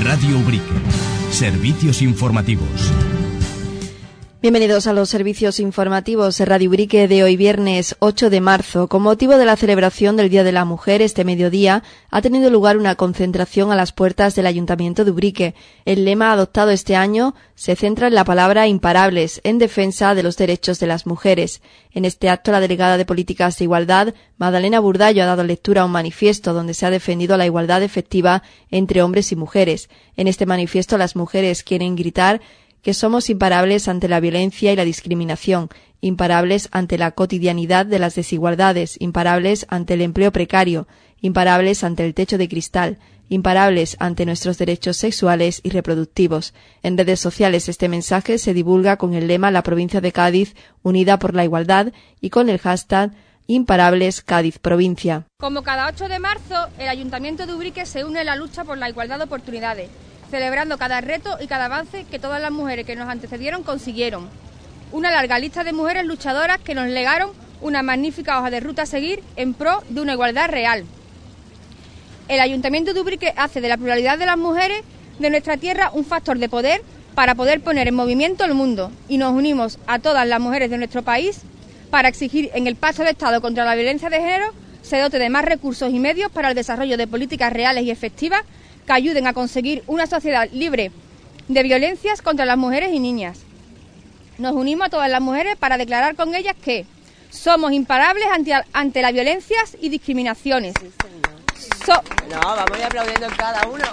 Radio Ubrique. Servicios informativos. Bienvenidos a los servicios informativos de Radio Ubrique de hoy viernes 8 de marzo. Con motivo de la celebración del Día de la Mujer, este mediodía ha tenido lugar una concentración a las puertas del Ayuntamiento de Ubrique. El lema adoptado este año se centra en la palabra imparables, en defensa de los derechos de las mujeres. En este acto, la delegada de Políticas de Igualdad, Madalena Burdallo, ha dado lectura a un manifiesto donde se ha defendido la igualdad efectiva entre hombres y mujeres. En este manifiesto, las mujeres quieren gritar que somos imparables ante la violencia y la discriminación, imparables ante la cotidianidad de las desigualdades, imparables ante el empleo precario, imparables ante el techo de cristal, imparables ante nuestros derechos sexuales y reproductivos. En redes sociales este mensaje se divulga con el lema La provincia de Cádiz unida por la igualdad y con el hashtag Imparables Cádiz Provincia. Como cada 8 de marzo, el Ayuntamiento de Ubrique se une a la lucha por la igualdad de oportunidades, celebrando cada reto y cada avance que todas las mujeres que nos antecedieron consiguieron. Una larga lista de mujeres luchadoras que nos legaron una magnífica hoja de ruta a seguir en pro de una igualdad real. El Ayuntamiento de Ubrique hace de la pluralidad de las mujeres de nuestra tierra un factor de poder para poder poner en movimiento el mundo, y nos unimos a todas las mujeres de nuestro país para exigir en el Pacto de Estado contra la Violencia de Género se dote de más recursos y medios para el desarrollo de políticas reales y efectivas que ayuden a conseguir una sociedad libre de violencias contra las mujeres y niñas. Nos unimos a todas las mujeres para declarar con ellas que somos imparables ante las violencias y discriminaciones. No, vamos a ir aplaudiendo en cada uno.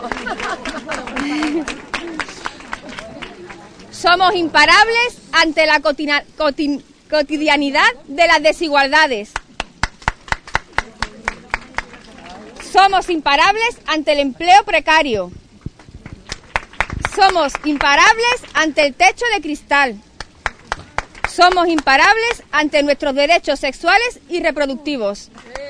Somos imparables ante la cotidianidad de las desigualdades. Somos imparables ante el empleo precario. Somos imparables ante el techo de cristal. Somos imparables ante nuestros derechos sexuales y reproductivos.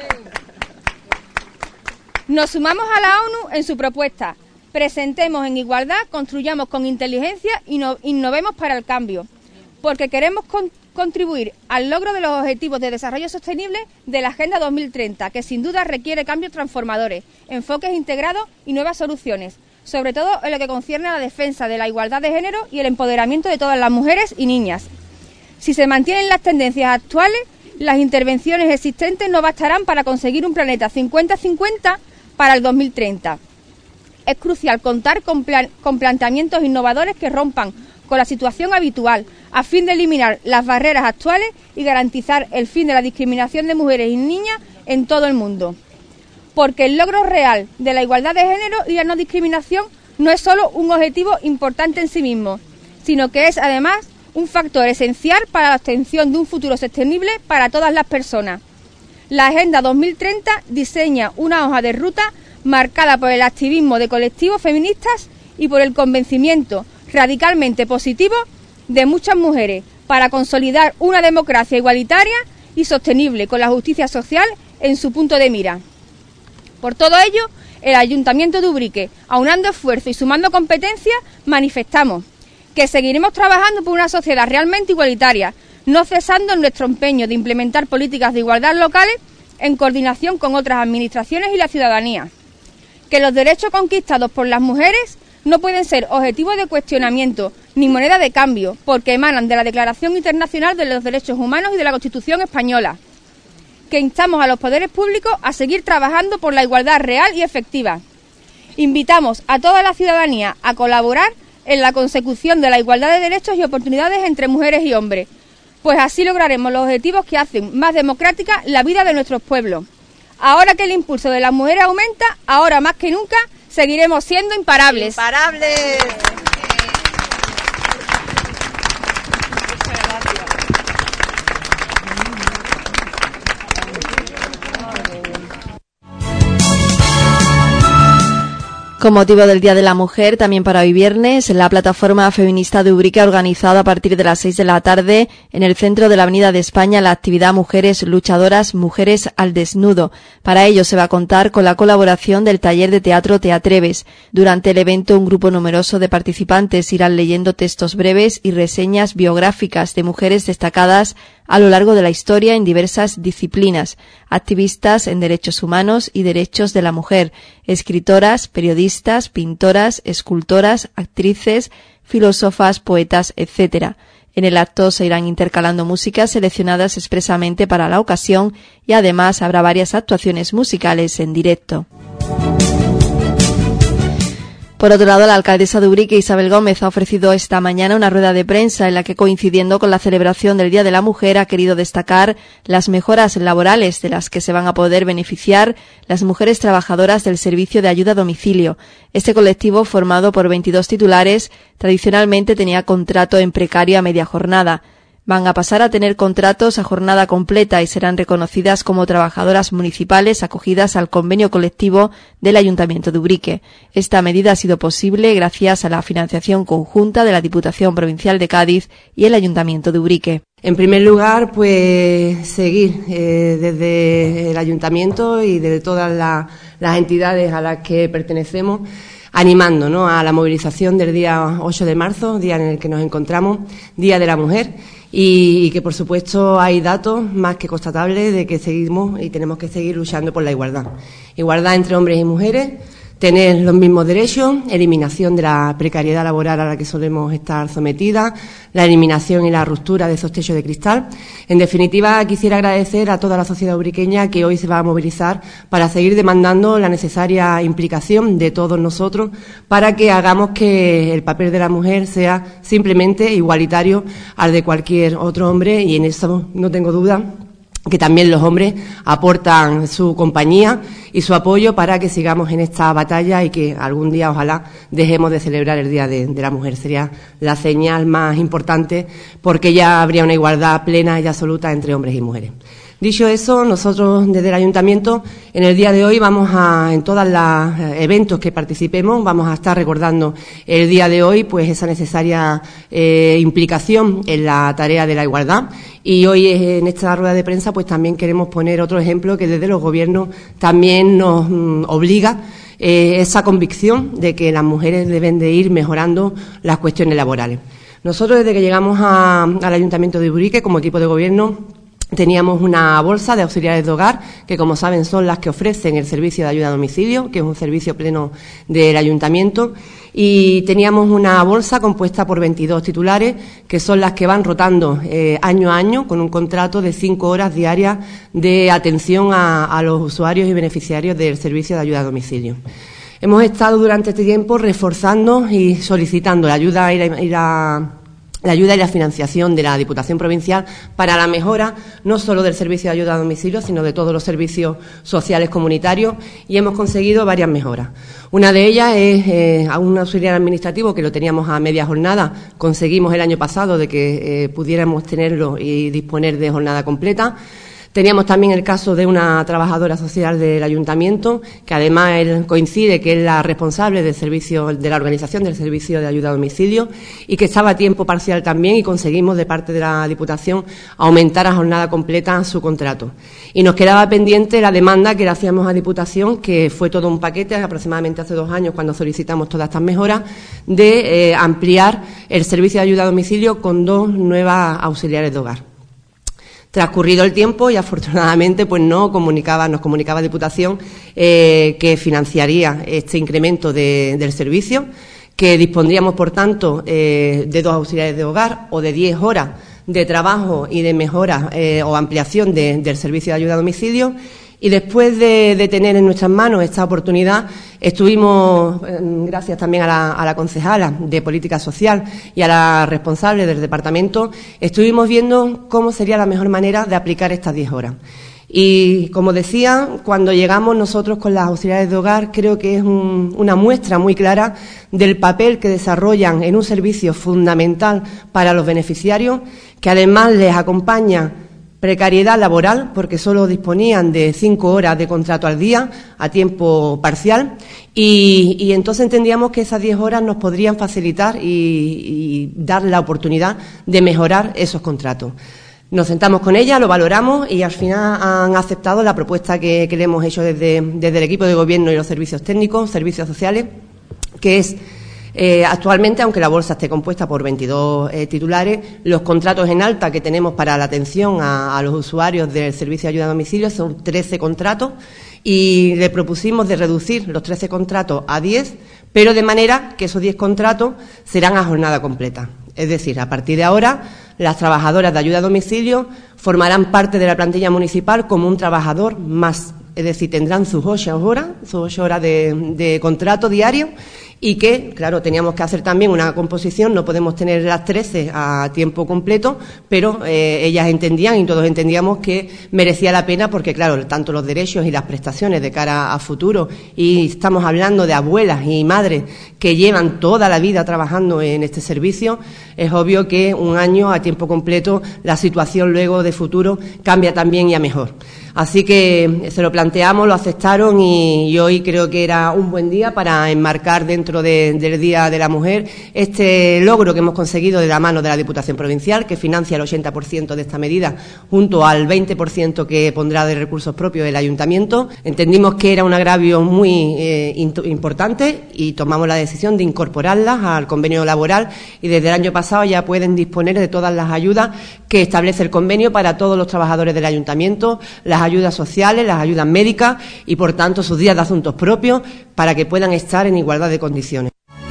Nos sumamos a la ONU en su propuesta. Presentemos en igualdad, construyamos con inteligencia y innovemos para el cambio. Porque queremos contribuir al logro de los Objetivos de Desarrollo Sostenible de la Agenda 2030, que sin duda requiere cambios transformadores, enfoques integrados y nuevas soluciones, sobre todo en lo que concierne a la defensa de la igualdad de género y el empoderamiento de todas las mujeres y niñas. Si se mantienen las tendencias actuales, las intervenciones existentes no bastarán para conseguir un planeta 50-50 para el 2030. Es crucial contar con planteamientos innovadores que rompan con la situación habitual, a fin de eliminar las barreras actuales y garantizar el fin de la discriminación de mujeres y niñas en todo el mundo. Porque el logro real de la igualdad de género y la no discriminación no es solo un objetivo importante en sí mismo, sino que es además un factor esencial para la obtención de un futuro sostenible para todas las personas. La Agenda 2030 diseña una hoja de ruta marcada por el activismo de colectivos feministas y por el convencimiento radicalmente positivo de muchas mujeres para consolidar una democracia igualitaria y sostenible con la justicia social en su punto de mira. Por todo ello, el Ayuntamiento de Ubrique, aunando esfuerzos y sumando competencias, manifestamos que seguiremos trabajando por una sociedad realmente igualitaria, no cesando en nuestro empeño de implementar políticas de igualdad locales en coordinación con otras administraciones y la ciudadanía. Que los derechos conquistados por las mujeres no pueden ser objetivo de cuestionamiento ni moneda de cambio, porque emanan de la Declaración Internacional de los Derechos Humanos y de la Constitución Española. Que instamos a los poderes públicos a seguir trabajando por la igualdad real y efectiva. Invitamos a toda la ciudadanía a colaborar en la consecución de la igualdad de derechos y oportunidades entre mujeres y hombres, pues así lograremos los objetivos que hacen más democrática la vida de nuestros pueblos. Ahora que el impulso de las mujeres aumenta, ahora más que nunca, seguiremos siendo imparables. ¡Imparables! Con motivo del Día de la Mujer, también para hoy viernes, la plataforma feminista de Ubrique ha organizado a partir de las 6 de la tarde en el centro de la Avenida de España la actividad Mujeres Luchadoras, Mujeres al Desnudo. Para ello se va a contar con la colaboración del taller de teatro Te Atreves. Durante el evento, un grupo numeroso de participantes irán leyendo textos breves y reseñas biográficas de mujeres destacadas a lo largo de la historia en diversas disciplinas, activistas en derechos humanos y derechos de la mujer, escritoras, periodistas, pintoras, escultoras, actrices, filósofas, poetas, etc. En el acto se irán intercalando músicas seleccionadas expresamente para la ocasión y además habrá varias actuaciones musicales en directo. Por otro lado, la alcaldesa de Ubrique, Isabel Gómez, ha ofrecido esta mañana una rueda de prensa en la que, coincidiendo con la celebración del Día de la Mujer, ha querido destacar las mejoras laborales de las que se van a poder beneficiar las mujeres trabajadoras del servicio de ayuda a domicilio. Este colectivo, formado por 22 titulares, tradicionalmente tenía contrato en precario a media jornada. Van a pasar a tener contratos a jornada completa y serán reconocidas como trabajadoras municipales acogidas al convenio colectivo del Ayuntamiento de Ubrique. Esta medida ha sido posible gracias a la financiación conjunta de la Diputación Provincial de Cádiz y el Ayuntamiento de Ubrique. En primer lugar, pues seguir desde el Ayuntamiento y desde todas las entidades a las que pertenecemos, animando, ¿no?, a la movilización del día 8 de marzo, día en el que nos encontramos, Día de la Mujer, y que, por supuesto, hay datos más que constatables de que seguimos y tenemos que seguir luchando por la igualdad. Igualdad entre hombres y mujeres, tener los mismos derechos, eliminación de la precariedad laboral a la que solemos estar sometidas, la eliminación y la ruptura de esos techos de cristal. En definitiva, quisiera agradecer a toda la sociedad ubriqueña que hoy se va a movilizar para seguir demandando la necesaria implicación de todos nosotros para que hagamos que el papel de la mujer sea simplemente igualitario al de cualquier otro hombre, y en eso no tengo duda que también los hombres aportan su compañía y su apoyo para que sigamos en esta batalla y que algún día, ojalá, dejemos de celebrar el Día de la Mujer. Sería la señal más importante, porque ya habría una igualdad plena y absoluta entre hombres y mujeres. Dicho eso, nosotros desde el Ayuntamiento, en el día de hoy en todos los eventos que participemos, vamos a estar recordando el día de hoy, pues esa necesaria implicación en la tarea de la igualdad. Y hoy en esta rueda de prensa, pues también queremos poner otro ejemplo que desde los gobiernos también nos obliga esa convicción de que las mujeres deben de ir mejorando las cuestiones laborales. Nosotros, desde que llegamos al Ayuntamiento de Ubrique como equipo de gobierno, teníamos una bolsa de auxiliares de hogar, que, como saben, son las que ofrecen el servicio de ayuda a domicilio, que es un servicio pleno del Ayuntamiento, y teníamos una bolsa compuesta por 22 titulares, que son las que van rotando año a año, con un contrato de 5 horas diarias de atención a los usuarios y beneficiarios del servicio de ayuda a domicilio. Hemos estado durante este tiempo reforzando y solicitando la ayuda y la financiación de la Diputación Provincial para la mejora no solo del servicio de ayuda a domicilio, sino de todos los servicios sociales comunitarios, y hemos conseguido varias mejoras. Una de ellas es a un auxiliar administrativo que lo teníamos a media jornada. Conseguimos el año pasado de que pudiéramos tenerlo y disponer de jornada completa. Teníamos también el caso de una trabajadora social del Ayuntamiento, que además él coincide que es la responsable del servicio, de la organización del servicio de ayuda a domicilio, y que estaba a tiempo parcial también, y conseguimos de parte de la Diputación aumentar a jornada completa su contrato. Y nos quedaba pendiente la demanda que le hacíamos a Diputación, que fue todo un paquete, aproximadamente hace 2 años cuando solicitamos todas estas mejoras, de ampliar el servicio de ayuda a domicilio con 2 nuevas auxiliares de hogar. Transcurrido el tiempo, y afortunadamente pues nos comunicaba Diputación que financiaría este incremento del servicio, que dispondríamos, por tanto, de 2 auxiliares de hogar o de 10 horas de trabajo y de mejora o ampliación del servicio de ayuda a domicilio. Y después de tener en nuestras manos esta oportunidad, estuvimos, gracias también a la concejala de Política Social y a la responsable del departamento, estuvimos viendo cómo sería la mejor manera de aplicar estas 10 horas. Y, como decía, cuando llegamos nosotros con las auxiliares de hogar, creo que es una muestra muy clara del papel que desarrollan en un servicio fundamental para los beneficiarios, que además les acompaña precariedad laboral, porque solo disponían de 5 horas de contrato al día, a tiempo parcial, y entonces entendíamos que esas 10 horas nos podrían facilitar y dar la oportunidad de mejorar esos contratos. Nos sentamos con ella, lo valoramos, y al final han aceptado la propuesta que le hemos hecho desde el equipo de gobierno y los servicios técnicos, servicios sociales, que es Actualmente, aunque la bolsa esté compuesta por 22 titulares, los contratos en alta que tenemos para la atención a los usuarios del servicio de ayuda a domicilio son 13 contratos y le propusimos de reducir los 13 contratos a 10, pero de manera que esos 10 contratos serán a jornada completa. Es decir, a partir de ahora, las trabajadoras de ayuda a domicilio formarán parte de la plantilla municipal como un trabajador más. Es decir, tendrán sus 8 horas de contrato diario y que, claro, teníamos que hacer también una composición, no podemos tener las 13 a tiempo completo, pero ellas entendían y todos entendíamos que merecía la pena porque, claro, tanto los derechos y las prestaciones de cara a futuro, y estamos hablando de abuelas y madres que llevan toda la vida trabajando en este servicio, es obvio que un año a tiempo completo la situación luego de futuro cambia también y a mejor. Así que se lo planteamos, lo aceptaron y hoy creo que era un buen día para enmarcar dentro del Día de la Mujer este logro que hemos conseguido de la mano de la Diputación Provincial, que financia el 80% de esta medida, junto al 20% que pondrá de recursos propios el Ayuntamiento. Entendimos que era un agravio muy importante y tomamos la decisión de incorporarlas al convenio laboral y desde el año pasado ya pueden disponer de todas las ayudas que establece el convenio para todos los trabajadores del Ayuntamiento, las ayudas sociales, las ayudas médicas y, por tanto, sus días de asuntos propios para que puedan estar en igualdad de condiciones.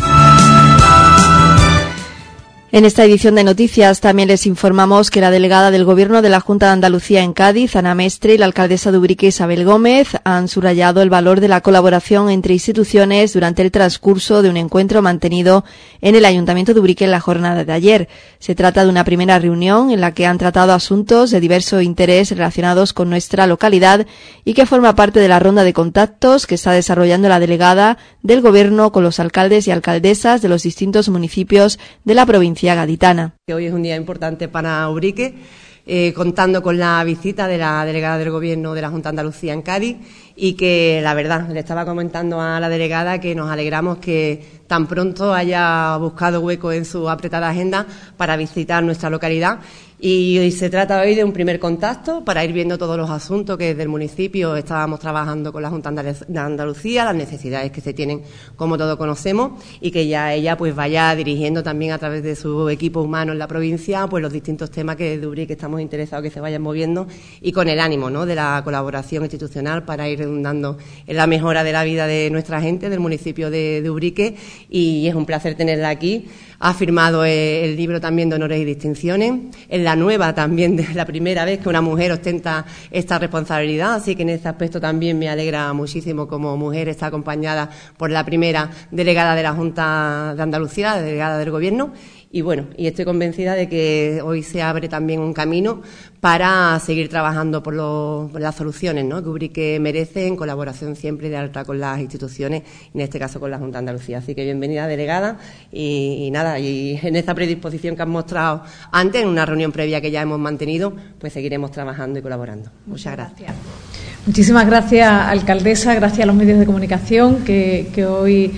En esta edición de noticias también les informamos que la delegada del Gobierno de la Junta de Andalucía en Cádiz, Ana Mestre, y la alcaldesa de Ubrique, Isabel Gómez, han subrayado el valor de la colaboración entre instituciones durante el transcurso de un encuentro mantenido en el Ayuntamiento de Ubrique en la jornada de ayer. Se trata de una primera reunión en la que han tratado asuntos de diverso interés relacionados con nuestra localidad y que forma parte de la ronda de contactos que está desarrollando la delegada del Gobierno con los alcaldes y alcaldesas de los distintos municipios de la provincia gaditana. Hoy es un día importante para Ubrique, contando con la visita de la delegada del Gobierno de la Junta de Andalucía en Cádiz y que, la verdad, le estaba comentando a la delegada que nos alegramos que tan pronto haya buscado hueco en su apretada agenda para visitar nuestra localidad. Y se trata hoy de un primer contacto para ir viendo todos los asuntos que desde el municipio estábamos trabajando con la Junta de Andalucía, las necesidades que se tienen, como todos conocemos, y que ya ella pues vaya dirigiendo también a través de su equipo humano en la provincia pues los distintos temas que desde Ubrique estamos interesados que se vayan moviendo y con el ánimo, ¿no?, de la colaboración institucional para ir redundando en la mejora de la vida de nuestra gente, del municipio de Ubrique, y es un placer tenerla aquí. Ha firmado el libro también de honores y distinciones. Es la nueva también, de la primera vez que una mujer ostenta esta responsabilidad, así que en ese aspecto también me alegra muchísimo como mujer está acompañada por la primera delegada de la Junta de Andalucía, delegada del Gobierno. Y bueno, y estoy convencida de que hoy se abre también un camino para seguir trabajando por las soluciones, ¿no?, que Ubrique merece, en colaboración siempre de alta con las instituciones, en este caso con la Junta de Andalucía. Así que bienvenida, delegada, y nada, y en esta predisposición que han mostrado antes, en una reunión previa que ya hemos mantenido, pues seguiremos trabajando y colaborando. Muchas gracias. Muchísimas gracias, alcaldesa, gracias a los medios de comunicación que hoy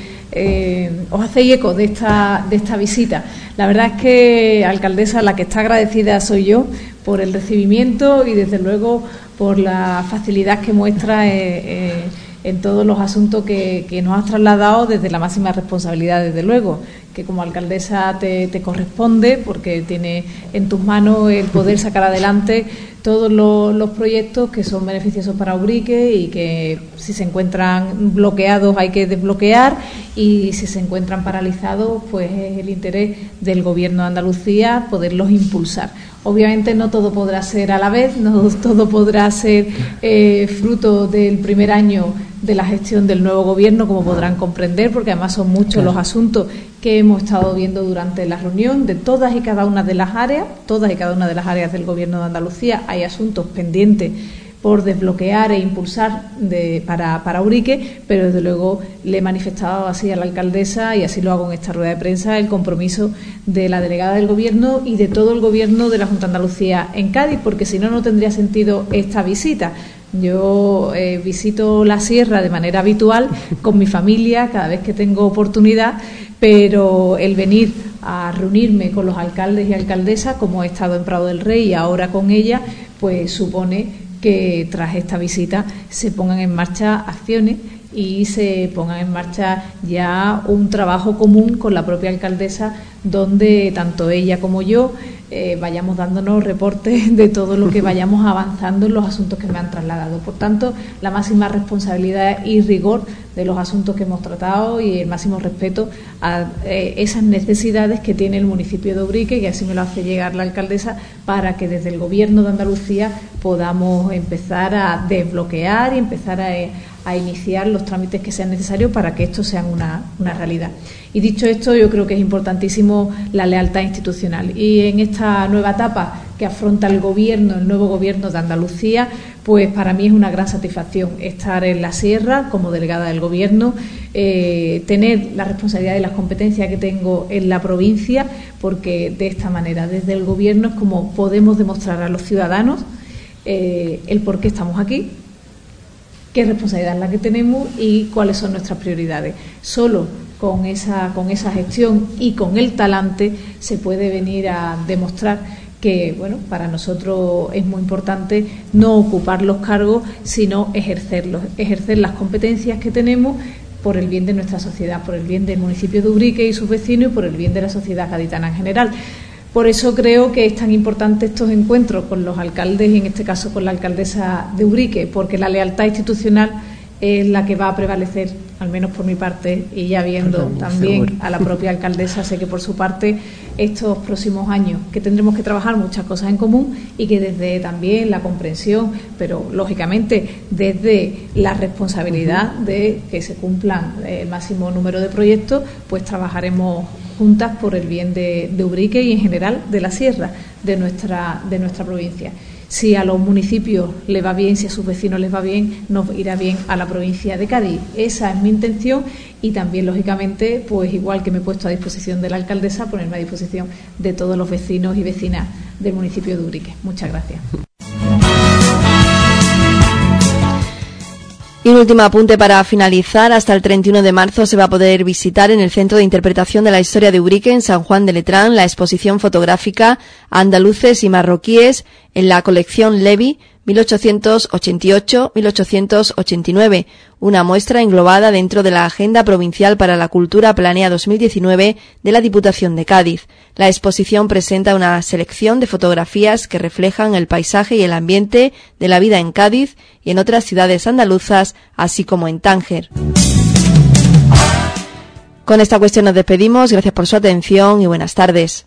os hacéis eco de esta visita. La verdad es que, alcaldesa, la que está agradecida soy yo por el recibimiento y, desde luego, por la facilidad que muestra en todos los asuntos que nos has trasladado desde la máxima responsabilidad, desde luego, que como alcaldesa te corresponde, porque tiene en tus manos el poder sacar adelante todos los proyectos que son beneficiosos para Ubrique y que, si se encuentran bloqueados, hay que desbloquear, y si se encuentran paralizados, pues es el interés del Gobierno de Andalucía poderlos impulsar. Obviamente no todo podrá ser a la vez, no todo podrá ser fruto del primer año de la gestión del nuevo Gobierno, como podrán comprender, porque además son muchos los asuntos que hemos estado viendo durante la reunión de todas y cada una de las áreas, del Gobierno de Andalucía. Hay asuntos pendientes por desbloquear e impulsar para Ubrique, pero desde luego le he manifestado así a la alcaldesa, y así lo hago en esta rueda de prensa, el compromiso de la delegada del Gobierno y de todo el Gobierno de la Junta de Andalucía en Cádiz, porque si no, no tendría sentido esta visita. Yo visito la sierra de manera habitual con mi familia cada vez que tengo oportunidad, pero el venir a reunirme con los alcaldes y alcaldesas, como he estado en Prado del Rey y ahora con ella, pues supone que tras esta visita se pongan en marcha acciones y se ponga en marcha ya un trabajo común con la propia alcaldesa, donde tanto ella como yo vayamos dándonos reportes de todo lo que vayamos avanzando en los asuntos que me han trasladado. Por tanto, la máxima responsabilidad y rigor de los asuntos que hemos tratado y el máximo respeto a esas necesidades que tiene el municipio de Ubrique, y así me lo hace llegar la alcaldesa, para que desde el Gobierno de Andalucía podamos empezar a desbloquear y empezar a iniciar los trámites que sean necesarios para que esto sea una realidad. Y dicho esto, yo creo que es importantísimo la lealtad institucional. Y en esta nueva etapa que afronta el nuevo Gobierno de Andalucía, pues para mí es una gran satisfacción estar en la Sierra como delegada del Gobierno, tener la responsabilidad y las competencias que tengo en la provincia, porque de esta manera, desde el Gobierno, es como podemos demostrar a los ciudadanos el por qué estamos aquí, qué responsabilidad es la que tenemos y cuáles son nuestras prioridades. Solo con esa gestión y con el talante se puede venir a demostrar que, bueno, para nosotros es muy importante no ocupar los cargos, sino ejercerlos, ejercer las competencias que tenemos por el bien de nuestra sociedad, por el bien del municipio de Ubrique y sus vecinos y por el bien de la sociedad gaditana en general. Por eso creo que es tan importante estos encuentros con los alcaldes, y en este caso con la alcaldesa de Ubrique, porque la lealtad institucional es la que va a prevalecer, al menos por mi parte, y ya viendo también a la propia alcaldesa, sé que por su parte estos próximos años que tendremos que trabajar muchas cosas en común, y que desde también la comprensión, pero lógicamente desde la responsabilidad de que se cumplan el máximo número de proyectos, pues trabajaremos juntas por el bien de Ubrique y en general de la Sierra, de nuestra provincia. Si a los municipios les va bien, si a sus vecinos les va bien, nos irá bien a la provincia de Cádiz. Esa es mi intención, y también, lógicamente, pues igual que me he puesto a disposición de la alcaldesa, ponerme a disposición de todos los vecinos y vecinas del municipio de Ubrique. Muchas gracias. Y un último apunte para finalizar. Hasta el 31 de marzo se va a poder visitar en el Centro de Interpretación de la Historia de Ubrique, en San Juan de Letrán, la exposición fotográfica Andaluces y Marroquíes en la colección Levi 1888-1889, una muestra englobada dentro de la Agenda Provincial para la Cultura Planea 2019 de la Diputación de Cádiz. La exposición presenta una selección de fotografías que reflejan el paisaje y el ambiente de la vida en Cádiz y en otras ciudades andaluzas, así como en Tánger. Con esta cuestión nos despedimos. Gracias por su atención y buenas tardes.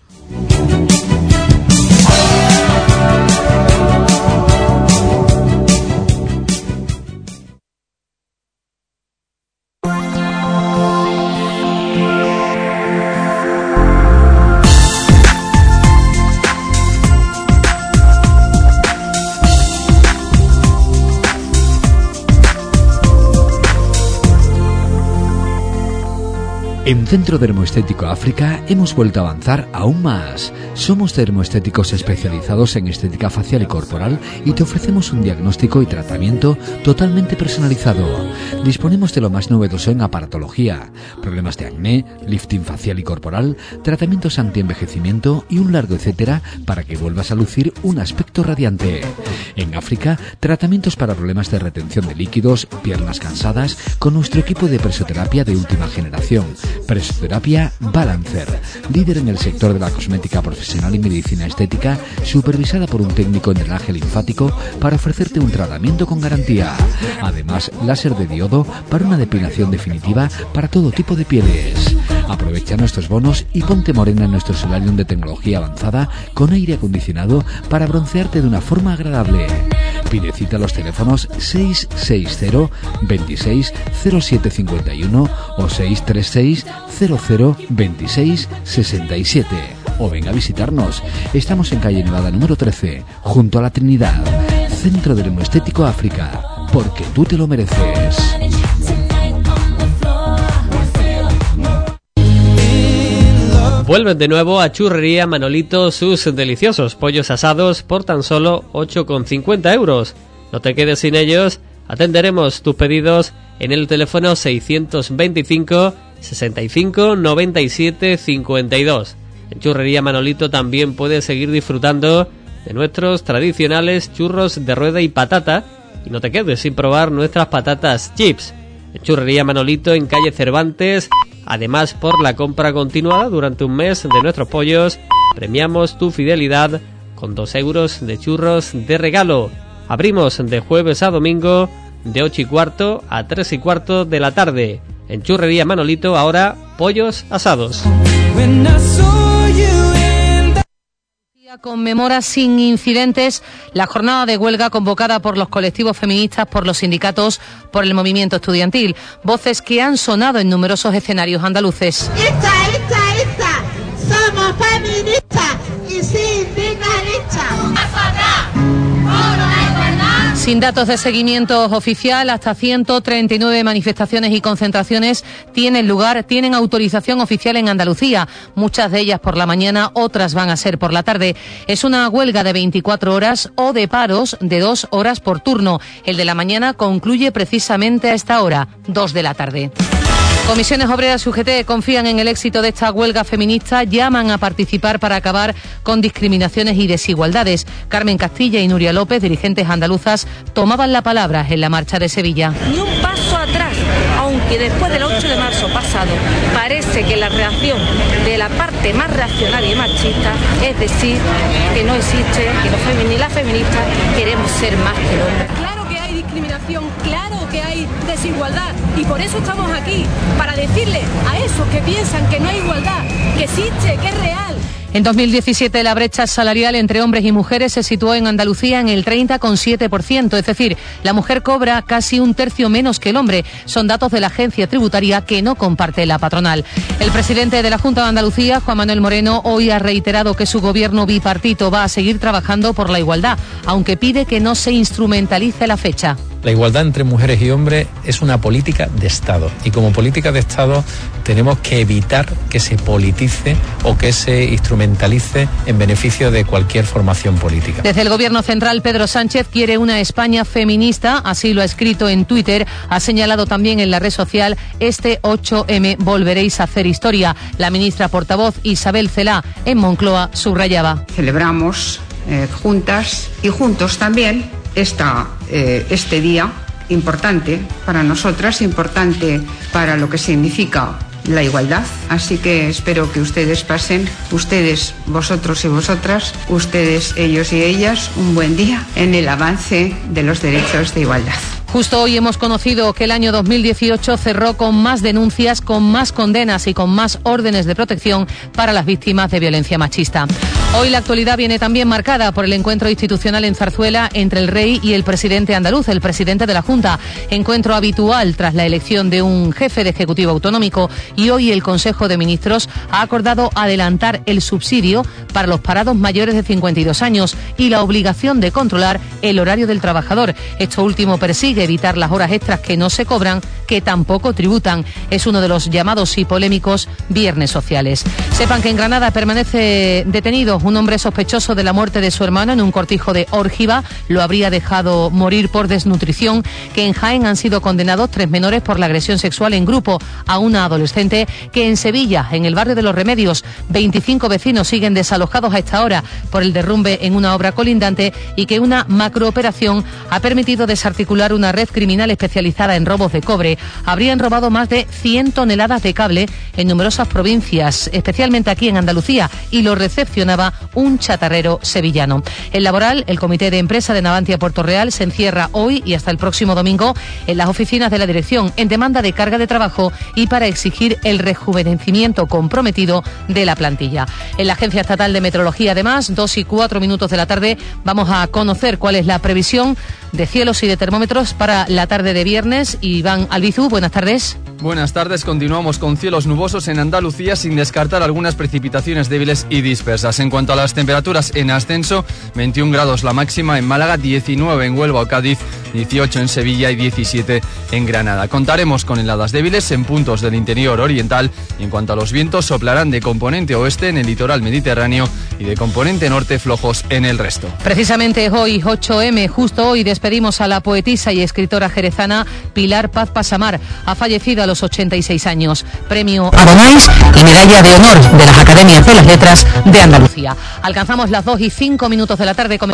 En Centro Dermoestético África hemos vuelto a avanzar aún más. Somos dermoestéticos especializados en estética facial y corporal y te ofrecemos un diagnóstico y tratamiento totalmente personalizado. Disponemos de lo más novedoso en aparatología, problemas de acné, lifting facial y corporal, tratamientos antienvejecimiento y un largo etcétera para que vuelvas a lucir un aspecto radiante. En África, tratamientos para problemas de retención de líquidos, piernas cansadas, con nuestro equipo de presoterapia de última generación. Presoterapia Balancer, líder en el sector de la cosmética profesional y medicina estética, supervisada por un técnico en drenaje linfático para ofrecerte un tratamiento con garantía. Además, láser de diodo para una depilación definitiva para todo tipo de pieles. Aprovecha nuestros bonos y ponte morena en nuestro solarium de tecnología avanzada con aire acondicionado para broncearte de una forma agradable. Pide cita a los teléfonos 660 26 07 51 o 636 00 26 67. O venga a visitarnos. Estamos en calle Nevada número 13, junto a la Trinidad. Centro Dermoestético África, porque tú te lo mereces. Vuelven de nuevo a Churrería Manolito sus deliciosos pollos asados por tan solo 8,50 euros. No te quedes sin ellos, atenderemos tus pedidos en el teléfono 625 65 97 52. En Churrería Manolito también puedes seguir disfrutando de nuestros tradicionales churros de rueda y patata, y no te quedes sin probar nuestras patatas chips. Churrería Manolito en calle Cervantes. Además, por la compra continuada durante un mes de nuestros pollos, premiamos tu fidelidad con 2 euros de churros de regalo. Abrimos de jueves a domingo de 8:15 a 3:15 de la tarde. En Churrería Manolito ahora pollos asados. Conmemora sin incidentes la jornada de huelga convocada por los colectivos feministas, por los sindicatos, por el movimiento estudiantil. Voces que han sonado en numerosos escenarios andaluces. Esta, somos feministas y sindicalistas. Sin datos de seguimiento oficial, hasta 139 manifestaciones y concentraciones tienen autorización oficial en Andalucía. Muchas de ellas por la mañana, otras van a ser por la tarde. Es una huelga de 24 horas o de paros de 2 horas por turno. El de la mañana concluye precisamente a esta hora, 2 de la tarde. Comisiones Obreras y UGT confían en el éxito de esta huelga feminista, llaman a participar para acabar con discriminaciones y desigualdades. Carmen Castilla y Nuria López, dirigentes andaluzas, tomaban la palabra en la marcha de Sevilla. Ni un paso atrás, aunque después del 8 de marzo pasado parece que la reacción de la parte más reaccionaria y machista es decir que no existe, que ni las feministas queremos ser más que el hombre. Claro que hay discriminación, claro que hay desigualdad y por eso estamos aquí, para decirle a esos que piensan que no hay igualdad, que existe, que es real. En 2017 la brecha salarial entre hombres y mujeres se situó en Andalucía en el 30,7%, es decir, la mujer cobra casi un tercio menos que el hombre. Son datos de la agencia tributaria que no comparte la patronal. El presidente de la Junta de Andalucía, Juan Manuel Moreno, hoy ha reiterado que su gobierno bipartito va a seguir trabajando por la igualdad, aunque pide que no se instrumentalice la fecha. La igualdad entre mujeres y hombres es una política de Estado y como política de Estado tenemos que evitar que se politice o que se instrumentalice en beneficio de cualquier formación política. Desde el Gobierno central, Pedro Sánchez quiere una España feminista, así lo ha escrito en Twitter, ha señalado también en la red social: este 8M volveréis a hacer historia. La ministra portavoz Isabel Celaá en Moncloa subrayaba. Celebramos juntas y juntos también este día importante para nosotras, importante para lo que significa la igualdad. Así que espero que ustedes pasen, ustedes, vosotros y vosotras, ustedes, ellos y ellas, un buen día en el avance de los derechos de igualdad. Justo hoy hemos conocido que el año 2018 cerró con más denuncias, con más condenas y con más órdenes de protección para las víctimas de violencia machista. Hoy la actualidad viene también marcada por el encuentro institucional en Zarzuela entre el rey y el presidente andaluz, el presidente de la Junta. Encuentro habitual tras la elección de un jefe de Ejecutivo autonómico, y hoy el Consejo de Ministros ha acordado adelantar el subsidio para los parados mayores de 52 años y la obligación de controlar el horario del trabajador. Esto último persigue evitar las horas extras que no se cobran, que tampoco tributan. Es uno de los llamados y polémicos viernes sociales. Sepan que en Granada permanece detenido un hombre sospechoso de la muerte de su hermano en un cortijo de Órgiva. Lo habría dejado morir por desnutrición. Que en Jaén han sido condenados 3 menores por la agresión sexual en grupo a una adolescente. Que en Sevilla, en el barrio de Los Remedios, 25 vecinos siguen desalojados a esta hora por el derrumbe en una obra colindante, y que una macrooperación ha permitido desarticular una red criminal especializada en robos de cobre. Habrían robado más de 100 toneladas de cable en numerosas provincias, especialmente aquí en Andalucía, y lo recepcionaba un chatarrero sevillano. En Laboral, el comité de empresa de Navantia Puerto Real se encierra hoy y hasta el próximo domingo en las oficinas de la dirección en demanda de carga de trabajo y para exigir el rejuvenecimiento comprometido de la plantilla. En la Agencia Estatal de Meteorología, además, 2:04 de la tarde, vamos a conocer cuál es la previsión de cielos y de termómetros para la tarde de viernes. Iván Albizu, buenas tardes. Buenas tardes, continuamos con cielos nubosos en Andalucía sin descartar algunas precipitaciones débiles y dispersas. En cuanto a las temperaturas en ascenso, 21 grados la máxima en Málaga, 19 en Huelva o Cádiz, 18 en Sevilla y 17 en Granada. Contaremos con heladas débiles en puntos del interior oriental, y en cuanto a los vientos, soplarán de componente oeste en el litoral mediterráneo y de componente norte flojos en el resto. Precisamente hoy, 8M, justo hoy, despedimos a la poetisa y escritora jerezana Pilar Paz Pasamar. Ha fallecido a los 86 años. Premio Adonais y medalla de honor de las Academias de las Letras de Andalucía. Alcanzamos las 2:05 de la tarde.